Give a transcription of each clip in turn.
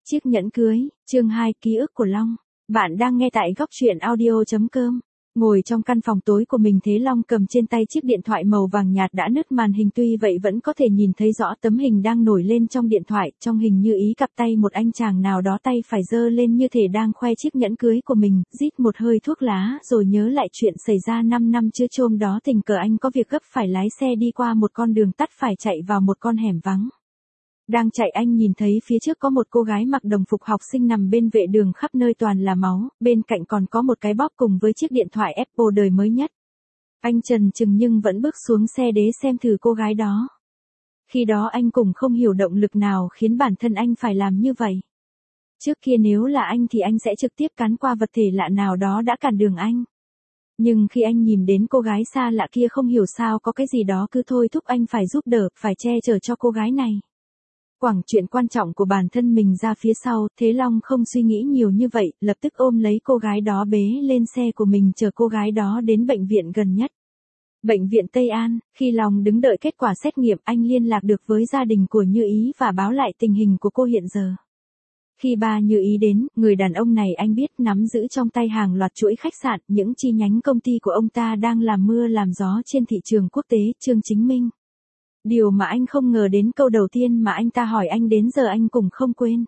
Chiếc nhẫn cưới, chương 2, ký ức của Long. Bạn đang nghe tại góc truyện audio.com. Ngồi trong căn phòng tối của mình, Thế Long cầm trên tay chiếc điện thoại màu vàng nhạt đã nứt màn hình, tuy vậy vẫn có thể nhìn thấy rõ tấm hình đang nổi lên trong điện thoại. Trong hình như ý cặp tay một anh chàng nào đó, tay phải giơ lên như thể đang khoe chiếc nhẫn cưới của mình, rít một hơi thuốc lá rồi nhớ lại chuyện xảy ra 5 năm trước. Hôm đó tình cờ anh có việc gấp phải lái xe đi qua một con đường tắt, phải chạy vào một con hẻm vắng. Đang chạy, anh nhìn thấy phía trước có một cô gái mặc đồng phục học sinh nằm bên vệ đường, khắp nơi toàn là máu, bên cạnh còn có một cái bóp cùng với chiếc điện thoại Apple đời mới nhất. Anh chần chừng nhưng vẫn bước xuống xe để xem thử cô gái đó. Khi đó anh cũng không hiểu động lực nào khiến bản thân anh phải làm như vậy. Trước kia nếu là anh thì anh sẽ trực tiếp cán qua vật thể lạ nào đó đã cản đường anh. Nhưng khi anh nhìn đến cô gái xa lạ kia, không hiểu sao có cái gì đó cứ thôi thúc anh phải giúp đỡ, phải che chở cho cô gái này. Quẳng chuyện quan trọng của bản thân mình ra phía sau, Thế Long không suy nghĩ nhiều như vậy, lập tức ôm lấy cô gái đó bế lên xe của mình, chở cô gái đó đến bệnh viện gần nhất. Bệnh viện Tây An. Khi Long đứng đợi kết quả xét nghiệm, anh liên lạc được với gia đình của Như Ý và báo lại tình hình của cô hiện giờ. Khi ba Như Ý đến, người đàn ông này anh biết nắm giữ trong tay hàng loạt chuỗi khách sạn, những chi nhánh công ty của ông ta đang làm mưa làm gió trên thị trường quốc tế. Trương Chính Minh. Điều mà anh không ngờ đến, câu đầu tiên mà anh ta hỏi anh đến giờ anh cũng không quên.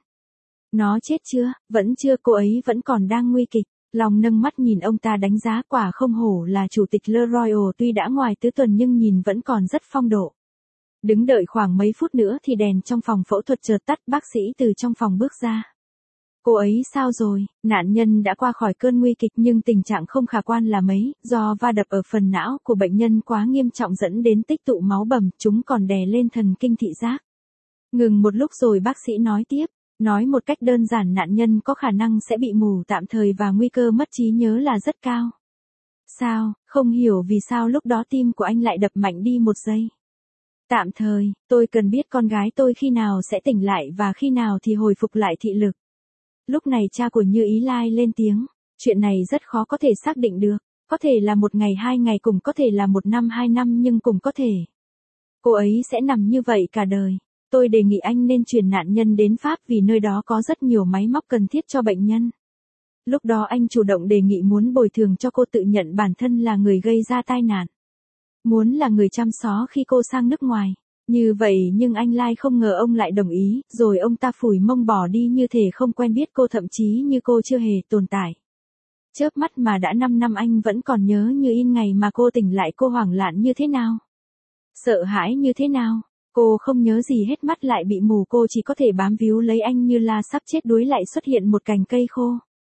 Nó chết chưa? Vẫn chưa, cô ấy vẫn còn đang nguy kịch. Long nâng mắt nhìn ông ta đánh giá, quả không hổ là chủ tịch Le Royal, tuy đã ngoài tứ tuần nhưng nhìn vẫn còn rất phong độ. Đứng đợi khoảng mấy phút nữa thì đèn trong phòng phẫu thuật chợt tắt, bác sĩ từ trong phòng bước ra. Cô ấy sao rồi? Nạn nhân đã qua khỏi cơn nguy kịch nhưng tình trạng không khả quan là mấy, do va đập ở phần não của bệnh nhân quá nghiêm trọng dẫn đến tích tụ máu bầm, chúng còn đè lên thần kinh thị giác. Ngừng một lúc rồi bác sĩ nói tiếp, nói một cách đơn giản, nạn nhân có khả năng sẽ bị mù tạm thời và nguy cơ mất trí nhớ là rất cao. Sao? Không hiểu vì sao lúc đó tim của anh lại đập mạnh đi một giây. Tạm thời, tôi cần biết con gái tôi khi nào sẽ tỉnh lại và khi nào thì hồi phục lại thị lực. Lúc này cha của Như Ý lai lên tiếng, chuyện này rất khó có thể xác định được, có thể là 1 ngày 2 ngày, cũng có thể là 1 năm 2 năm, nhưng cũng có thể cô ấy sẽ nằm như vậy cả đời. Tôi đề nghị anh nên chuyển nạn nhân đến Pháp vì nơi đó có rất nhiều máy móc cần thiết cho bệnh nhân. Lúc đó anh chủ động đề nghị muốn bồi thường cho cô, tự nhận bản thân là người gây ra tai nạn. Muốn là người chăm xó khi cô sang nước ngoài. Như vậy nhưng anh Lai không ngờ ông lại đồng ý, rồi ông ta phủi mông bỏ đi như thể không quen biết cô, thậm chí như cô chưa hề tồn tại. Chớp mắt mà đã 5 năm, anh vẫn còn nhớ như in ngày mà cô tỉnh lại, cô hoảng loạn như thế nào. Sợ hãi như thế nào. Cô không nhớ gì hết, mắt lại bị mù, cô chỉ có thể bám víu lấy anh như là sắp chết đuối. Lại xuất hiện một cành cây khô.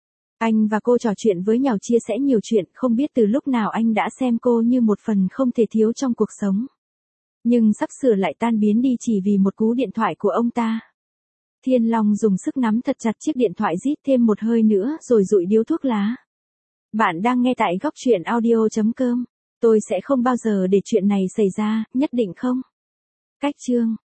Anh và cô trò chuyện với nhau, chia sẻ nhiều chuyện, không biết từ lúc nào anh đã xem cô như một phần không thể thiếu trong cuộc sống. Nhưng sắp sửa lại tan biến đi chỉ vì một cú điện thoại của ông ta. Thiên Long dùng sức nắm thật chặt chiếc điện thoại, rít thêm một hơi nữa rồi dụi điếu thuốc lá. Bạn đang nghe tại góc truyện audio.com. Tôi sẽ không bao giờ để chuyện này xảy ra, nhất định không. Cách chương.